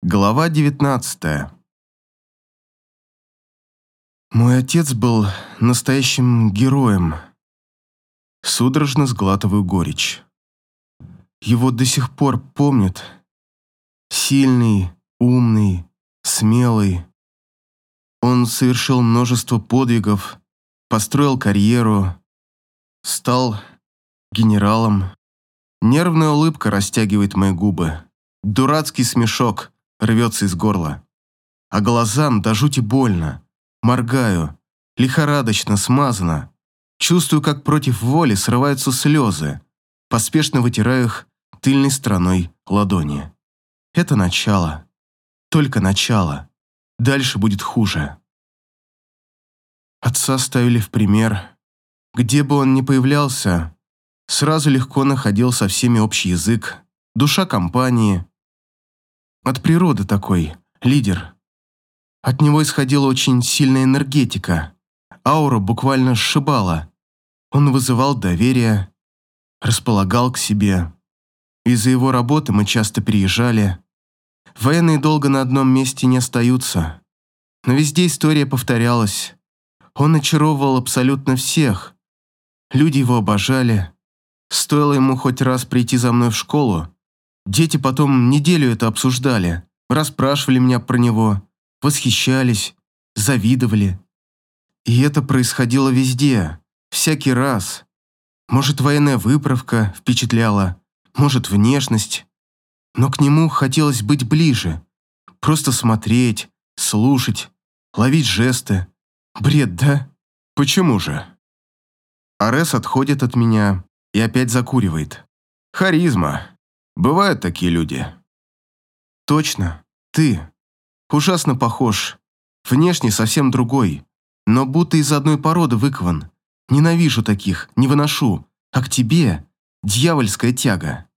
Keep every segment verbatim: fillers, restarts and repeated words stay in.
Глава девятнадцатая. Мой отец был настоящим героем. Судорожно сглатываю горечь. Его до сих пор помнят. Сильный, умный, смелый. Он совершил множество подвигов, построил карьеру, стал генералом. Нервная улыбка растягивает мои губы. Дурацкий смешок рвется из горла. А глазам до жути больно. Моргаю, лихорадочно, смазано. Чувствую, как против воли срываются слезы. Поспешно вытираю их тыльной стороной ладони. Это начало. Только начало. Дальше будет хуже. Отца ставили в пример. Где бы он ни появлялся, сразу легко находил со всеми общий язык. Душа компании. От природы такой, лидер. От него исходила очень сильная энергетика. Аура буквально сшибала. Он вызывал доверие, располагал к себе. Из-за его работы мы часто переезжали. Военные долго на одном месте не остаются. Но везде история повторялась. Он очаровывал абсолютно всех. Люди его обожали. Стоило ему хоть раз прийти за мной в школу, дети потом неделю это обсуждали, расспрашивали меня про него, восхищались, завидовали. И это происходило везде, всякий раз. Может, военная выправка впечатляла, может, внешность. Но к нему хотелось быть ближе, просто смотреть, слушать, ловить жесты. Бред, да? Почему же? Арес отходит от меня и опять закуривает. Харизма. Бывают такие люди. Точно, ты. Ужасно похож. Внешне совсем другой, но будто из одной породы выкован. Ненавижу таких, не выношу. А к тебе дьявольская тяга.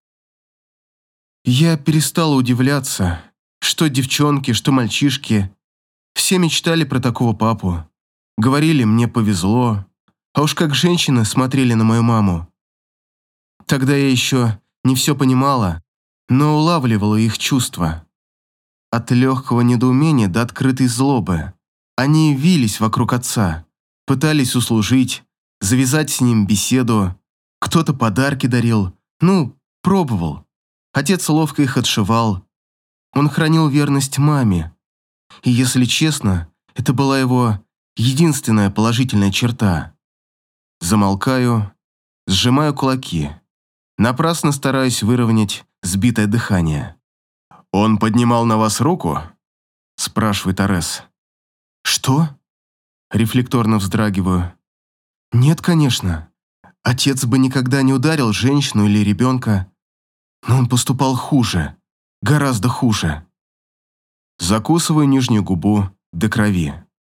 Я перестала удивляться, что девчонки, что мальчишки. Все мечтали про такого папу. Говорили, мне повезло. А уж как женщины смотрели на мою маму. Тогда я еще не все понимала, но улавливала их чувства. От легкого недоумения до открытой злобы. Они вились вокруг отца, пытались услужить, завязать с ним беседу. Кто-то подарки дарил, ну, пробовал. Отец ловко их отшивал. Он хранил верность маме. И, если честно, это была его единственная положительная черта. Замолкаю, сжимаю кулаки. Напрасно стараюсь выровнять сбитое дыхание. «Он поднимал на вас руку?» – спрашивает Арес. «Что?» – рефлекторно вздрагиваю. «Нет, конечно. Отец бы никогда не ударил женщину или ребенка. Но он поступал хуже. Гораздо хуже». Закусываю нижнюю губу до крови.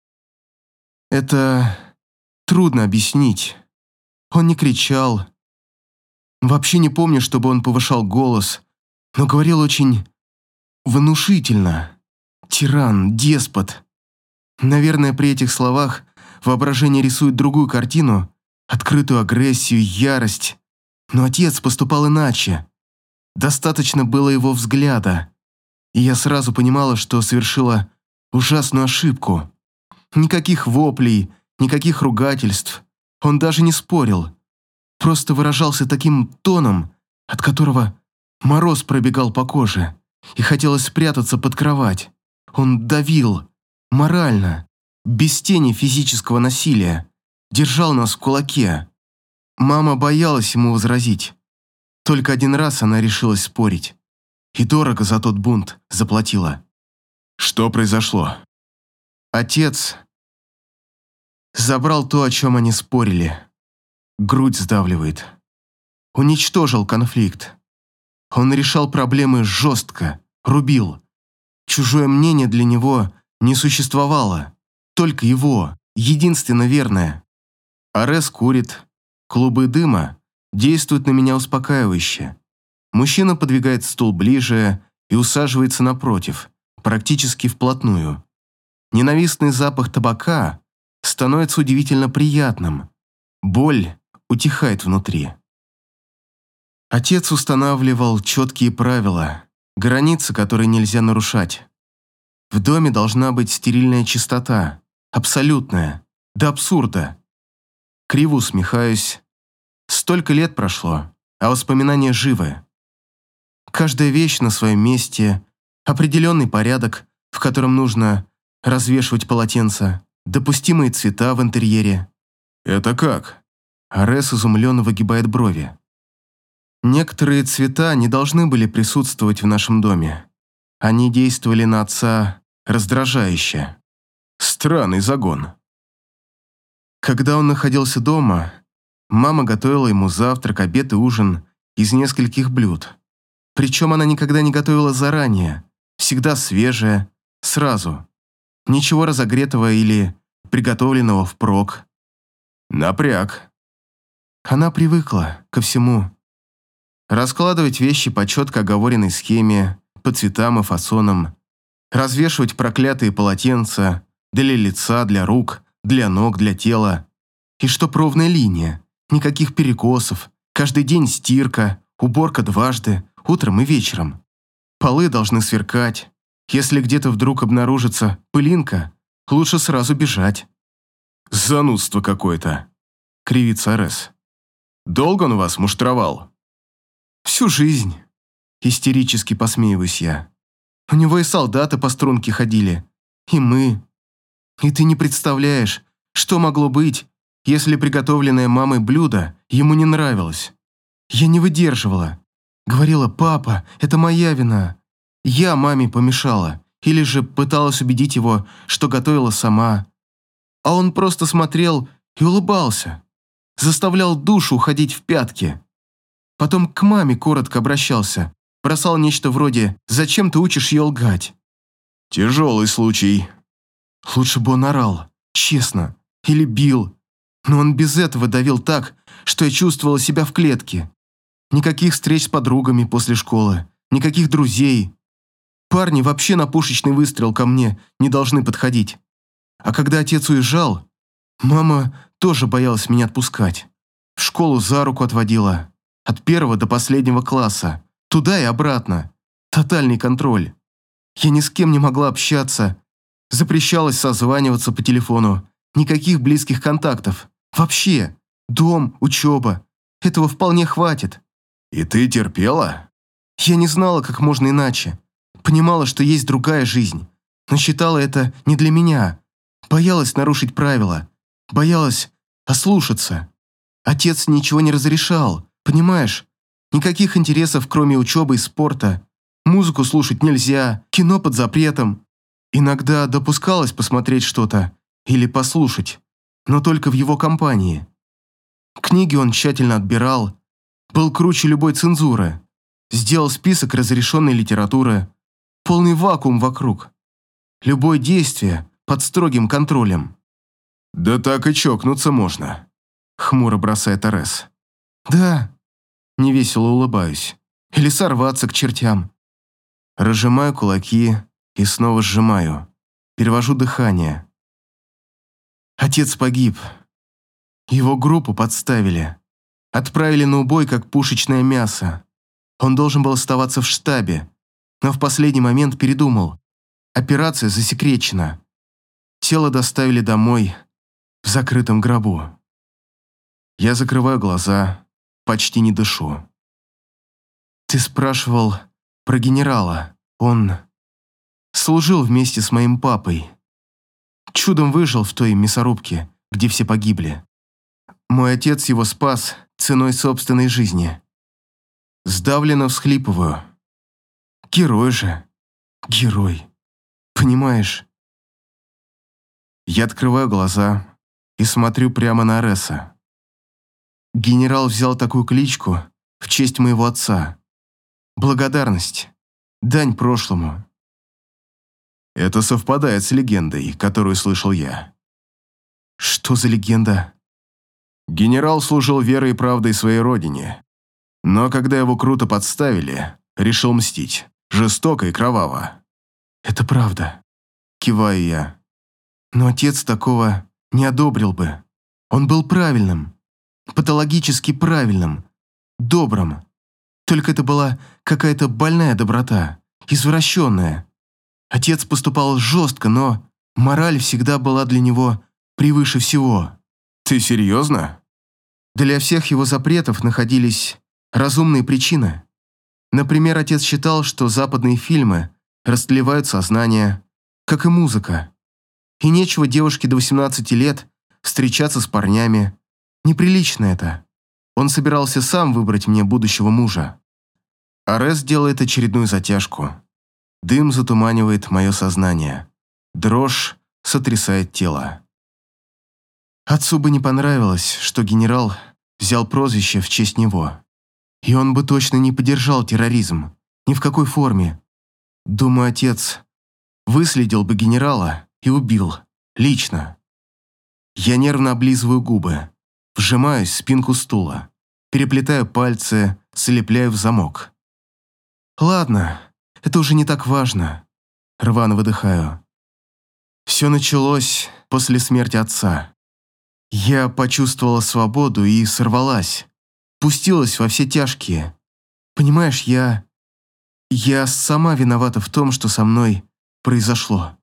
Это трудно объяснить. Он не кричал. Вообще не помню, чтобы он повышал голос, но говорил очень внушительно. Тиран, деспот. Наверное, при этих словах воображение рисует другую картину, открытую агрессию, ярость. Но отец поступал иначе. Достаточно было его взгляда, и я сразу понимала, что совершила ужасную ошибку. Никаких воплей, никаких ругательств. Он даже не спорил. Просто выражался таким тоном, от которого мороз пробегал по коже, и хотелось спрятаться под кровать. Он давил, морально, без тени физического насилия, держал нас в кулаке. Мама боялась ему возразить. Только один раз она решилась спорить. И дорого за тот бунт заплатила. Что произошло? Отец забрал то, о чем они спорили. Грудь сдавливает. Уничтожил конфликт. Он решал проблемы жестко, рубил. Чужое мнение для него не существовало. Только его, единственно верное. Арес курит. Клубы дыма действуют на меня успокаивающе. Мужчина подвигает стул ближе и усаживается напротив, практически вплотную. Ненавистный запах табака становится удивительно приятным. Боль утихает внутри. Отец устанавливал четкие правила, Граница, которой нельзя нарушать. В доме должна быть стерильная чистота, абсолютная, до абсурда. Криво усмехаюсь. Столько лет прошло, а воспоминания живы. Каждая вещь на своем месте, определенный порядок, в котором нужно развешивать полотенца, допустимые цвета в интерьере. «Это как?» Арес изумленно выгибает брови. Некоторые цвета не должны были присутствовать в нашем доме. Они действовали на отца раздражающе. Странный загон. Когда он находился дома, мама готовила ему завтрак, обед и ужин из нескольких блюд. Причем она никогда не готовила заранее, всегда свежее, сразу. Ничего разогретого или приготовленного впрок. Напряг. Она привыкла ко всему. Раскладывать вещи по четко оговоренной схеме, по цветам и фасонам, развешивать проклятые полотенца для лица, для рук, для ног, для тела. И чтоб ровная линия, никаких перекосов, каждый день стирка, уборка дважды, утром и вечером. Полы должны сверкать. Если где-то вдруг обнаружится пылинка, лучше сразу бежать. «Занудство какое-то», — кривится Арес. «Долго он вас муштровал?» «Всю жизнь», — истерически посмеиваюсь я. «У него и солдаты по струнке ходили, и мы. И ты не представляешь, что могло быть, если приготовленное мамой блюдо ему не нравилось. Я не выдерживала. Говорила: папа, это моя вина. Я маме помешала. Или же пыталась убедить его, что готовила сама. А он просто смотрел и улыбался. Заставлял душу уходить в пятки. Потом к маме коротко обращался. Бросал нечто вроде: «Зачем ты учишь ее лгать?» Тяжелый случай. Лучше бы он орал, честно, или бил. Но он без этого давил так, что я чувствовала себя в клетке. Никаких встреч с подругами после школы, никаких друзей. Парни вообще на пушечный выстрел ко мне не должны подходить. А когда отец уезжал, мама тоже боялась меня отпускать. В школу за руку отводила. От первого до последнего класса. Туда и обратно. Тотальный контроль. Я ни с кем не могла общаться. Запрещалось созваниваться по телефону. Никаких близких контактов. Вообще. Дом, учеба. Этого вполне хватит. И ты терпела? Я не знала, как можно иначе. Понимала, что есть другая жизнь. Но считала это не для меня. Боялась нарушить правила. Боялась ослушаться. Отец ничего не разрешал. Понимаешь? Никаких интересов, кроме учебы и спорта. Музыку слушать нельзя, кино под запретом. Иногда допускалось посмотреть что-то или послушать, но только в его компании. Книги он тщательно отбирал, был круче любой цензуры. Сделал список разрешенной литературы. Полный вакуум вокруг. Любое действие под строгим контролем. «Да так и чокнуться можно», — хмуро бросает Арес. «Да», — невесело улыбаюсь. «Или сорваться к чертям». Разжимаю кулаки и снова сжимаю. Перевожу дыхание. Отец погиб. Его группу подставили. Отправили на убой, как пушечное мясо. Он должен был оставаться в штабе, но в последний момент передумал. Операция засекречена. Тело доставили домой, в закрытом гробу. Я закрываю глаза, почти не дышу. Ты спрашивал про генерала. Он служил вместе с моим папой. Чудом выжил в той мясорубке, где все погибли. Мой отец его спас ценой собственной жизни. Сдавленно всхлипываю. Герой же. Герой. Понимаешь? Я открываю глаза и смотрю прямо на Ареса. Генерал взял такую кличку в честь моего отца. Благодарность. Дань прошлому. Это совпадает с легендой, которую слышал я. Что за легенда? Генерал служил верой и правдой своей родине. Но когда его круто подставили, решил мстить. Жестоко и кроваво. Это правда. Киваю я. Но отец такого не одобрил бы. Он был правильным. Патологически правильным. Добрым. Только это была какая-то больная доброта. извращенная. Отец поступал жестко, но мораль всегда была для него превыше всего. Ты серьезно? Для всех его запретов находились разумные причины. Например, отец считал, что западные фильмы растлевают сознание, как и музыка. И нечего девушке до восемнадцати лет встречаться с парнями. Неприлично это. Он собирался сам выбрать мне будущего мужа. Арес делает очередную затяжку. Дым затуманивает мое сознание. Дрожь сотрясает тело. Отцу бы не понравилось, что генерал взял прозвище в честь него. И он бы точно не поддержал терроризм. Ни в какой форме. Думаю, отец выследил бы генерала и убил. Лично. Я нервно облизываю губы. Вжимаюсь в спинку стула. Переплетаю пальцы, слепляю в замок. Ладно, это уже не так важно. Рвано выдыхаю. Все началось после смерти отца. Я почувствовала свободу и сорвалась. Пустилась во все тяжкие. Понимаешь, я... Я сама виновата в том, что со мной произошло.